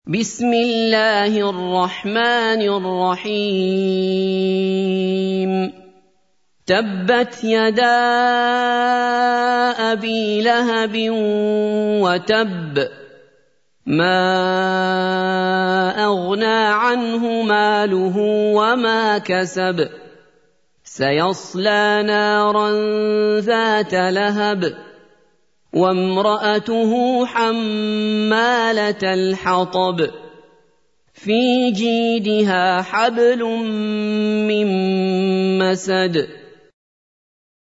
بسم الله الرحمن الرحيم تبت يدا أبي لهب وتب ما أغنى عنه ماله وما كسب سيصلى نارا ذات لهب وامرأته حمالة الحطب في جيدها حبل من مسد